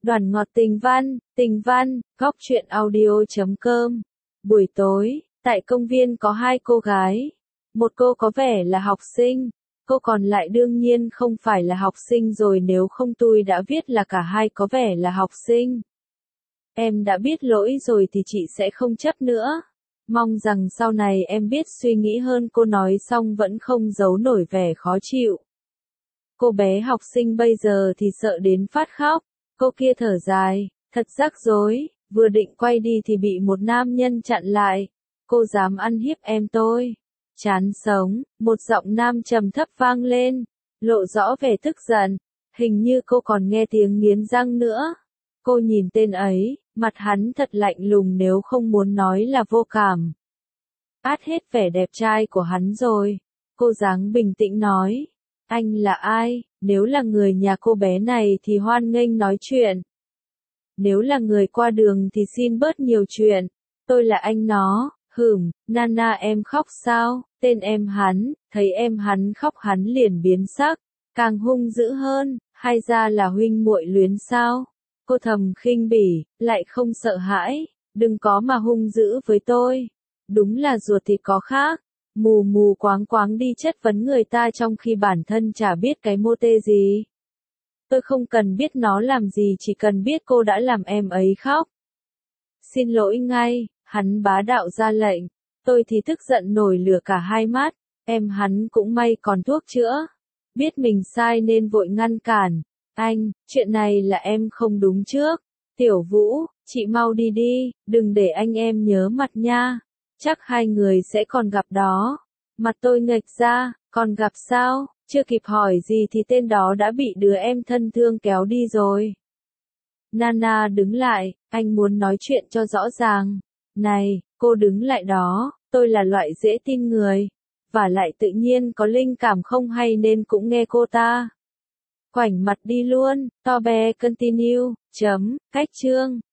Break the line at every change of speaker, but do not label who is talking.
Đoàn ngọt tình văn, góc truyện audio.com. Buổi tối, tại công viên có hai cô gái. Một cô có vẻ là học sinh, cô còn lại đương nhiên không phải là học sinh rồi, nếu không tôi đã viết là cả hai có vẻ là học sinh. Em đã biết lỗi rồi thì chị sẽ không chấp nữa. Mong rằng sau này em biết suy nghĩ hơn, cô nói xong vẫn không giấu nổi vẻ khó chịu. Cô bé học sinh bây giờ thì sợ đến phát khóc. Cô kia thở dài, thật rắc rối, vừa định quay đi thì bị một nam nhân chặn lại. Cô dám ăn hiếp em tôi. Chán sống, một giọng nam trầm thấp vang lên, lộ rõ vẻ tức giận. Hình như cô còn nghe tiếng nghiến răng nữa. Cô nhìn tên ấy, mặt hắn thật lạnh lùng, nếu không muốn nói là vô cảm. Át hết vẻ đẹp trai của hắn rồi. Cô dáng bình tĩnh nói, anh là ai? Nếu là người nhà cô bé này thì hoan nghênh nói chuyện. Nếu là người qua đường thì xin bớt nhiều chuyện. Tôi là anh nó. Nana, em khóc sao? Tên em hắn, thấy em hắn khóc hắn liền biến sắc, càng hung dữ hơn, hay ra là huynh muội luyến sao? Cô thầm khinh bỉ, lại không sợ hãi, đừng có mà hung dữ với tôi. Đúng là ruột thì có khác, mù mù quáng quáng đi chất vấn người ta trong khi bản thân chả biết cái mô tê gì. Tôi không cần biết nó làm gì, chỉ cần biết cô đã làm em ấy khóc. Xin lỗi ngay, hắn bá đạo ra lệnh. Tôi thì tức giận nổi lửa cả hai mắt. Em hắn cũng may còn thuốc chữa. Biết mình sai nên vội ngăn cản. Anh, chuyện này là em không đúng trước. Tiểu Vũ, chị mau đi đi, đừng để anh em nhớ mặt nha. Chắc hai người sẽ còn gặp đó. Mặt tôi nghệch ra, còn gặp sao? Chưa kịp hỏi gì thì tên đó đã bị đứa em thân thương kéo đi rồi. Nana đứng lại, anh muốn nói chuyện cho rõ ràng. Này, cô đứng lại đó, tôi là loại dễ tin người. Và lại tự nhiên có linh cảm không hay nên cũng nghe cô ta. Ngoảnh mặt đi luôn, to bé continue, cách chương.